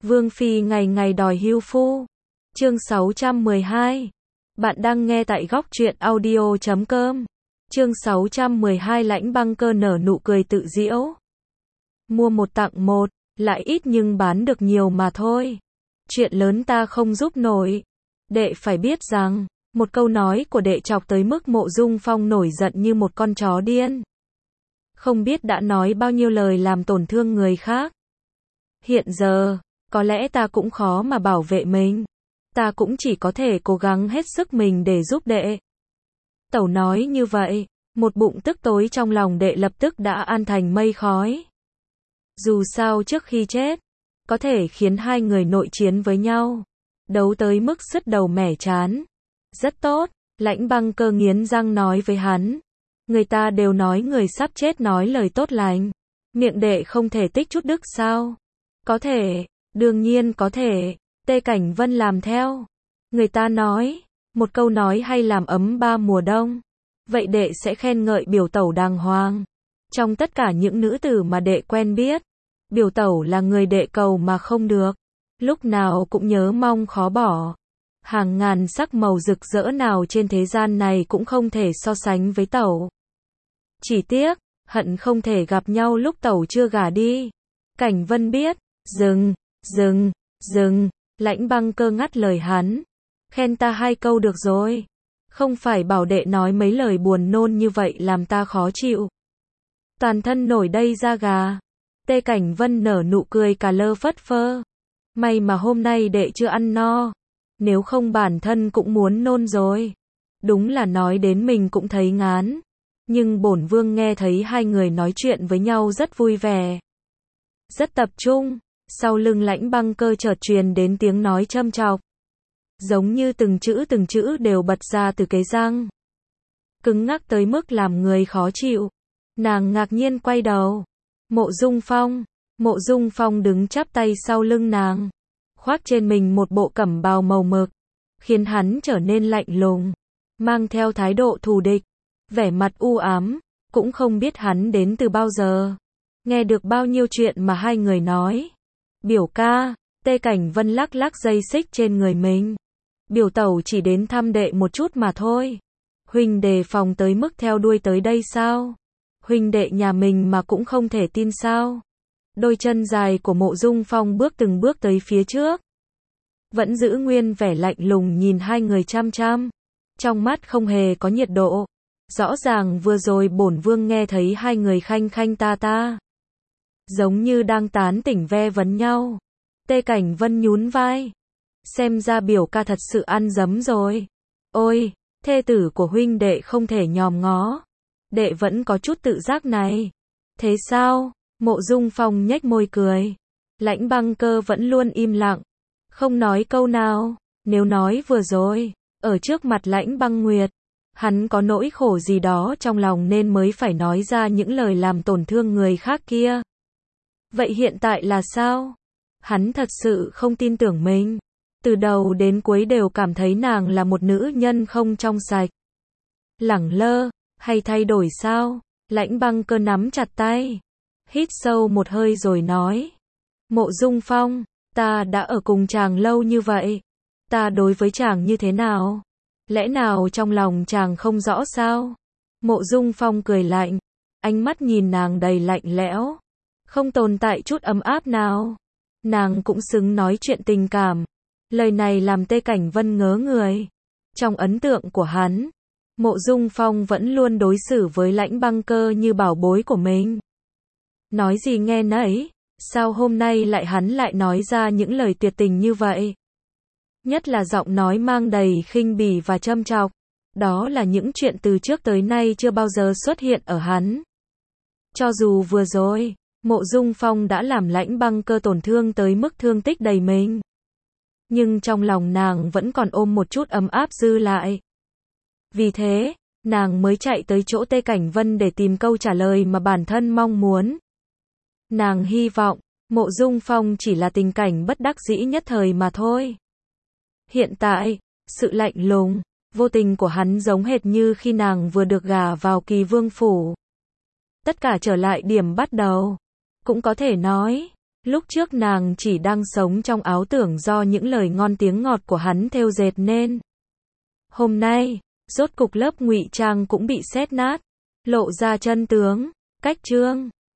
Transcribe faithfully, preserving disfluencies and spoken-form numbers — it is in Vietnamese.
Vương phi ngày ngày đòi hưu phu. Chương sáu trăm mười hai. Bạn đang nghe tại góc truyện audio chấm com. Chương sáu trăm mười hai Lãnh Băng Cơ nở nụ cười tự giễu. Mua một tặng một, lại ít nhưng bán được nhiều mà thôi. Chuyện lớn ta không giúp nổi. Đệ phải biết rằng, một câu nói của đệ chọc tới mức Mộ Dung Phong nổi giận như một con chó điên. Không biết đã nói bao nhiêu lời làm tổn thương người khác. Hiện giờ, có lẽ ta cũng khó mà bảo vệ mình. Ta cũng chỉ có thể cố gắng hết sức mình để giúp đệ. Tẩu nói như vậy, một bụng tức tối trong lòng đệ lập tức đã an thành mây khói. Dù sao trước khi chết, có thể khiến hai người nội chiến với nhau, đấu tới mức sứt đầu mẻ chán. Rất tốt, Lãnh Băng Cơ nghiến răng nói với hắn. Người ta đều nói người sắp chết nói lời tốt lành. Miệng đệ không thể tích chút đức sao? Có thể, đương nhiên có thể. Tê Cảnh Vân làm theo. Người ta nói, một câu nói hay làm ấm ba mùa đông. Vậy đệ sẽ khen ngợi biểu tẩu đàng hoàng. Trong tất cả những nữ tử mà đệ quen biết, biểu tẩu là người đệ cầu mà không được. Lúc nào cũng nhớ mong khó bỏ. Hàng ngàn sắc màu rực rỡ nào trên thế gian này cũng không thể so sánh với tẩu. Chỉ tiếc, hận không thể gặp nhau lúc tẩu chưa gả đi. Cảnh Vân biết, dừng, dừng, dừng. Lãnh Băng Cơ ngắt lời hắn. Khen ta hai câu được rồi. Không phải bảo đệ nói mấy lời buồn nôn như vậy làm ta khó chịu. Toàn thân nổi đây da gà. Tê Cảnh Vân nở nụ cười cà lơ phất phơ. May mà hôm nay đệ chưa ăn no. Nếu không bản thân cũng muốn nôn rồi. Đúng là nói đến mình cũng thấy ngán. Nhưng bổn vương nghe thấy hai người nói chuyện với nhau rất vui vẻ. Rất tập trung. Sau lưng Lãnh Băng Cơ chợt truyền đến tiếng nói châm chọc. Giống như từng chữ từng chữ đều bật ra từ cái răng. Cứng ngắc tới mức làm người khó chịu. Nàng ngạc nhiên quay đầu. Mộ Dung Phong. Mộ Dung Phong đứng chắp tay sau lưng nàng. Khoác trên mình một bộ cẩm bào màu mực. Khiến hắn trở nên lạnh lùng. Mang theo thái độ thù địch. Vẻ mặt u ám. Cũng không biết hắn đến từ bao giờ. Nghe được bao nhiêu chuyện mà hai người nói. Biểu ca, Tê Cảnh Vân lắc lắc dây xích trên người mình. Biểu tẩu chỉ đến thăm đệ một chút mà thôi. Huynh đề phòng tới mức theo đuôi tới đây sao? Huynh đệ nhà mình mà cũng không thể tin sao? Đôi chân dài của Mộ Dung Phong bước từng bước tới phía trước. Vẫn giữ nguyên vẻ lạnh lùng nhìn hai người chăm chăm. Trong mắt không hề có nhiệt độ. Rõ ràng vừa rồi bổn vương nghe thấy hai người khanh khanh ta ta. Giống như đang tán tỉnh ve vấn nhau. Tê Cảnh Vân nhún vai. Xem ra biểu ca thật sự ăn dấm rồi. Ôi, thê tử của huynh đệ không thể nhòm ngó. Đệ vẫn có chút tự giác này. Thế sao? Mộ Dung Phong nhếch môi cười. Lãnh Băng Cơ vẫn luôn im lặng. Không nói câu nào. Nếu nói vừa rồi, ở trước mặt Lãnh Băng Nguyệt, hắn có nỗi khổ gì đó trong lòng nên mới phải nói ra những lời làm tổn thương người khác kia. Vậy hiện tại là sao? Hắn thật sự không tin tưởng mình. Từ đầu đến cuối đều cảm thấy nàng là một nữ nhân không trong sạch. Lẳng lơ, hay thay đổi sao? Lãnh Băng Cơ nắm chặt tay. Hít sâu một hơi rồi nói. Mộ Dung Phong, ta đã ở cùng chàng lâu như vậy. Ta đối với chàng như thế nào? Lẽ nào trong lòng chàng không rõ sao? Mộ Dung Phong cười lạnh. Ánh mắt nhìn nàng đầy lạnh lẽo. Không tồn tại chút ấm áp nào. Nàng cũng xứng nói chuyện tình cảm. Lời này làm Tê Cảnh Vân ngớ người. Trong ấn tượng của hắn, Mộ Dung Phong vẫn luôn đối xử với Lãnh Băng Cơ như bảo bối của mình. Nói gì nghe nấy, sao hôm nay lại hắn lại nói ra những lời tuyệt tình như vậy? Nhất là giọng nói mang đầy khinh bỉ và châm chọc. Đó là những chuyện từ trước tới nay chưa bao giờ xuất hiện ở hắn. Cho dù vừa rồi, Mộ Dung Phong đã làm Lãnh Băng Cơ tổn thương tới mức thương tích đầy mình. Nhưng trong lòng nàng vẫn còn ôm một chút ấm áp dư lại. Vì thế, nàng mới chạy tới chỗ Tê Cảnh Vân để tìm câu trả lời mà bản thân mong muốn. Nàng hy vọng, Mộ Dung Phong chỉ là tình cảnh bất đắc dĩ nhất thời mà thôi. Hiện tại, sự lạnh lùng, vô tình của hắn giống hệt như khi nàng vừa được gả vào Kỳ Vương phủ. Tất cả trở lại điểm bắt đầu. Cũng có thể nói, Lúc trước nàng chỉ đang sống trong áo tưởng do những lời ngon tiếng ngọt của hắn thêu dệt nên. Hôm nay, rốt cục lớp ngụy trang cũng bị xét nát, lộ ra chân tướng. Cách chương